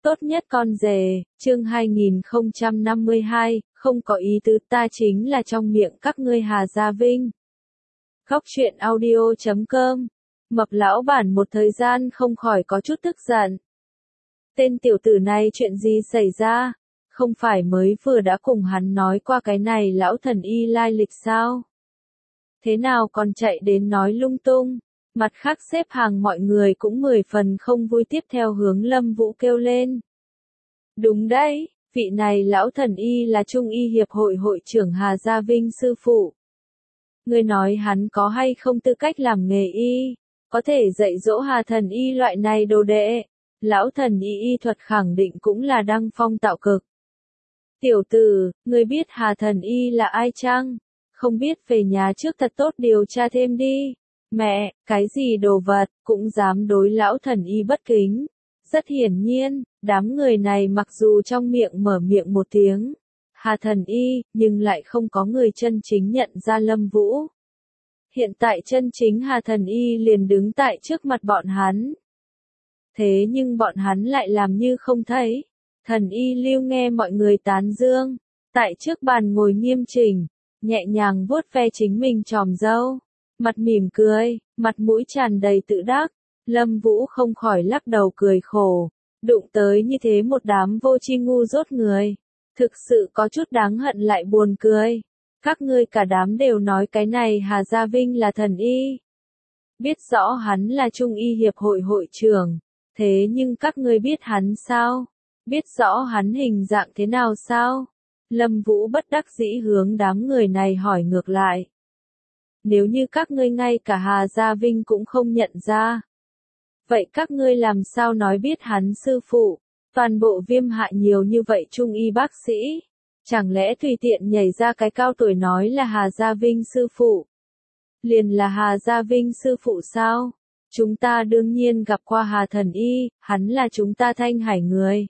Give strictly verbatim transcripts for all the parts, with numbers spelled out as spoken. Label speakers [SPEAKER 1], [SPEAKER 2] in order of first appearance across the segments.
[SPEAKER 1] Tốt nhất con rể, chương hai nghìn không trăm năm mươi hai, không có ý tứ, ta chính là trong miệng các ngươi Hà Gia Vinh. Góc truyện audio chấm com. Mập lão bản một thời gian không khỏi có chút tức giận. Tên tiểu tử này chuyện gì xảy ra? Không phải mới vừa đã cùng hắn nói qua cái này lão thần y lai lịch sao? Thế nào còn chạy đến nói lung tung? Mặt khác xếp hàng mọi người cũng mười phần không vui tiếp theo hướng Lâm Vũ kêu lên. Đúng đấy, vị này lão thần y là Trung y hiệp hội hội trưởng Hà Gia Vinh sư phụ. Ngươi nói hắn có hay không tư cách làm nghề y, có thể dạy dỗ Hà thần y loại này đồ đệ. Lão thần y y thuật khẳng định cũng là đăng phong tạo cực. Tiểu tử, ngươi biết Hà thần y là ai chăng? Không biết về nhà trước thật tốt điều tra thêm đi. Mẹ, cái gì đồ vật, cũng dám đối lão thần y bất kính. Rất hiển nhiên, đám người này mặc dù trong miệng mở miệng một tiếng Hà thần y, nhưng lại không có người chân chính nhận ra Lâm Vũ. Hiện tại chân chính Hà thần y liền đứng tại trước mặt bọn hắn. Thế nhưng bọn hắn lại làm như không thấy. Thần y Lưu nghe mọi người tán dương, tại trước bàn ngồi nghiêm chỉnh, nhẹ nhàng vuốt ve chính mình tròm râu, mặt mỉm cười, mặt mũi tràn đầy tự đắc. Lâm Vũ không khỏi lắc đầu cười khổ, đụng tới như thế một đám vô tri ngu dốt người, thực sự có chút đáng hận lại buồn cười. Các ngươi cả đám đều nói cái này Hà Gia Vinh là thần y, biết rõ hắn là Trung y hiệp hội hội trưởng, thế nhưng các ngươi biết hắn sao? Biết rõ hắn hình dạng thế nào sao? Lâm Vũ bất đắc dĩ hướng đám người này hỏi ngược lại. Nếu như các ngươi ngay cả Hà Gia Vinh cũng không nhận ra, vậy các ngươi làm sao nói biết hắn sư phụ? Toàn bộ Viêm Hạ nhiều như vậy trung y bác sĩ, chẳng lẽ tùy tiện nhảy ra cái cao tuổi nói là Hà Gia Vinh sư phụ? Liền là Hà Gia Vinh sư phụ sao? Chúng ta đương nhiên gặp qua Hà thần y, hắn là chúng ta Thanh Hải người.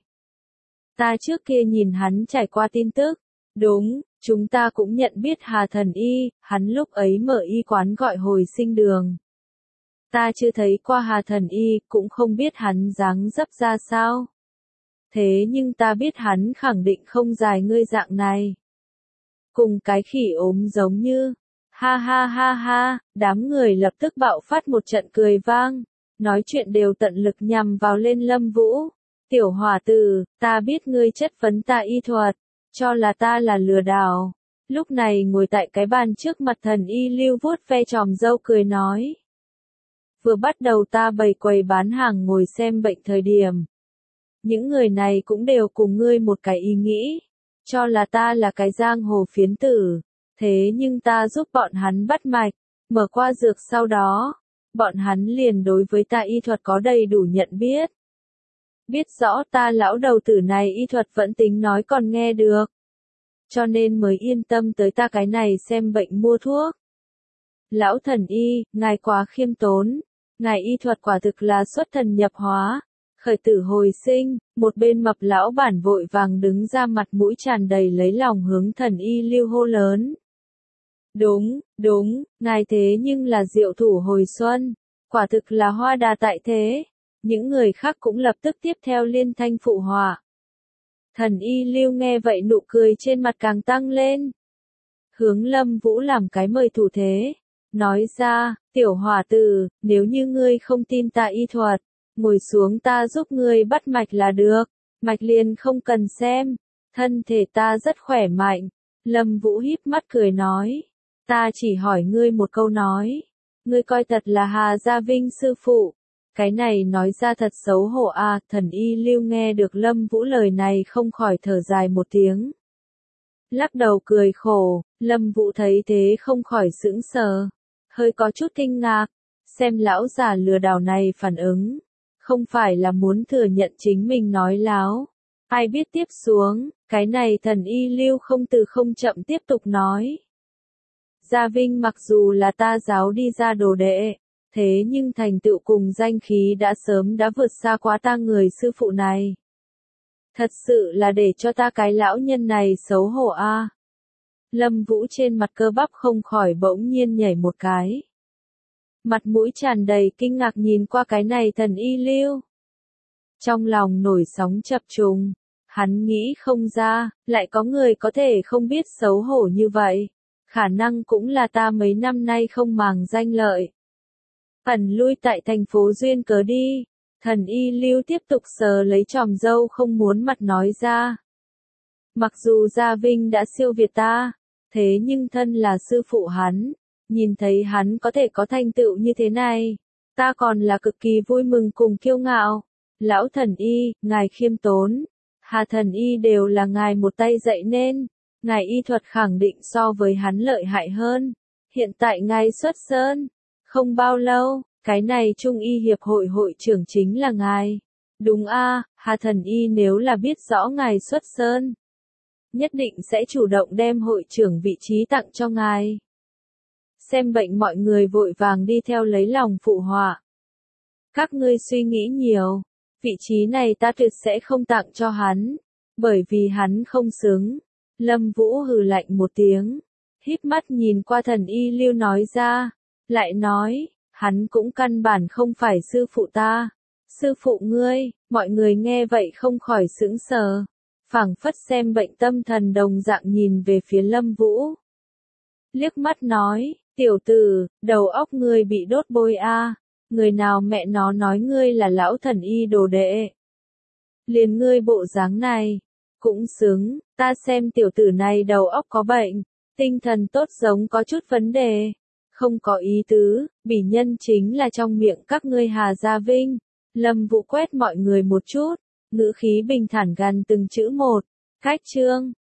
[SPEAKER 1] Ta trước kia nhìn hắn trải qua tin tức, đúng, chúng ta cũng nhận biết Hà thần y, hắn lúc ấy mở y quán gọi hồi sinh đường. Ta chưa thấy qua Hà thần y, cũng không biết hắn dáng dấp ra sao. Thế nhưng ta biết hắn khẳng định không dài ngươi dạng này. Cùng cái khỉ ốm giống như, ha ha ha ha, đám người lập tức bạo phát một trận cười vang, nói chuyện đều tận lực nhằm vào lên Lâm Vũ. Tiểu hòa tử, ta biết ngươi chất vấn ta y thuật, cho là ta là lừa đảo. Lúc này ngồi tại cái bàn trước mặt thần y Lưu vuốt ve tròm râu cười nói. Vừa bắt đầu ta bày quầy bán hàng ngồi xem bệnh thời điểm. Những người này cũng đều cùng ngươi một cái ý nghĩ, cho là ta là cái giang hồ phiến tử. Thế nhưng ta giúp bọn hắn bắt mạch, mở qua dược sau đó, bọn hắn liền đối với ta y thuật có đầy đủ nhận biết. Biết rõ ta lão đầu tử này y thuật vẫn tính nói còn nghe được. Cho nên mới yên tâm tới ta cái này xem bệnh mua thuốc. Lão thần y, ngài quá khiêm tốn. Ngài y thuật quả thực là xuất thần nhập hóa. Khởi tử hồi sinh, một bên mập lão bản vội vàng đứng ra mặt mũi tràn đầy lấy lòng hướng thần y Lưu hô lớn. Đúng, đúng, ngài thế nhưng là diệu thủ hồi xuân. Quả thực là hoa đà tại thế. Những người khác cũng lập tức tiếp theo liên thanh phụ họa. Thần y Lưu nghe vậy nụ cười trên mặt càng tăng lên. Hướng Lâm Vũ làm cái mời thủ thế. Nói ra, tiểu hòa tử, nếu như ngươi không tin ta y thuật, ngồi xuống ta giúp ngươi bắt mạch là được. Mạch liền không cần xem. Thân thể ta rất khỏe mạnh. Lâm Vũ híp mắt cười nói. Ta chỉ hỏi ngươi một câu nói. Ngươi coi thật là Hà Gia Vinh sư phụ. Cái này nói ra thật xấu hổ à, thần y Lưu nghe được Lâm Vũ lời này không khỏi thở dài một tiếng. Lắc đầu cười khổ, Lâm Vũ thấy thế không khỏi sững sờ, hơi có chút kinh ngạc, xem lão già lừa đảo này phản ứng, không phải là muốn thừa nhận chính mình nói láo. Ai biết tiếp xuống, cái này thần y Lưu không từ không chậm tiếp tục nói. Gia Vinh mặc dù là ta giáo đi ra đồ đệ, thế nhưng thành tựu cùng danh khí đã sớm đã vượt xa quá ta người sư phụ này. Thật sự là để cho ta cái lão nhân này xấu hổ a. À. Lâm Vũ trên mặt cơ bắp không khỏi bỗng nhiên nhảy một cái. Mặt mũi tràn đầy kinh ngạc nhìn qua cái này thần y Lưu. Trong lòng nổi sóng chập trùng, hắn nghĩ không ra, lại có người có thể không biết xấu hổ như vậy. Khả năng cũng là ta mấy năm nay không màng danh lợi. Ẩn lui tại thành phố duyên cớ đi. Thần y Lưu tiếp tục sờ lấy chòm râu không muốn mặt nói ra. Mặc dù Gia Vinh đã siêu việt ta, thế nhưng thân là sư phụ hắn, nhìn thấy hắn có thể có thành tựu như thế này, ta còn là cực kỳ vui mừng cùng kiêu ngạo. Lão thần y, ngài khiêm tốn, Hà thần y đều là ngài một tay dạy nên, ngài y thuật khẳng định so với hắn lợi hại hơn. Hiện tại ngài xuất sơn, không bao lâu, cái này Trung y hiệp hội hội trưởng chính là ngài. Đúng a, Hà thần y nếu là biết rõ ngài xuất sơn, nhất định sẽ chủ động đem hội trưởng vị trí tặng cho ngài. Xem bệnh mọi người vội vàng đi theo lấy lòng phụ họa. Các ngươi suy nghĩ nhiều, vị trí này ta tuyệt sẽ không tặng cho hắn, bởi vì hắn không xứng. Lâm Vũ hừ lạnh một tiếng, híp mắt nhìn qua thần y Lưu nói ra, lại nói, hắn cũng căn bản không phải sư phụ ta. Sư phụ ngươi, mọi người nghe vậy không khỏi sững sờ, phảng phất xem bệnh tâm thần đồng dạng nhìn về phía Lâm Vũ. Liếc mắt nói, tiểu tử, đầu óc ngươi bị đốt bôi a, người nào mẹ nó nói ngươi là lão thần y đồ đệ. Liền ngươi bộ dáng này, cũng xứng, ta xem tiểu tử này đầu óc có bệnh, tinh thần tốt giống có chút vấn đề. Không có ý tứ, bỉ nhân chính là trong miệng các ngươi Hà Gia Vinh. Lâm Vũ quét mọi người một chút, ngữ khí bình thản gần từng chữ một. Cách chương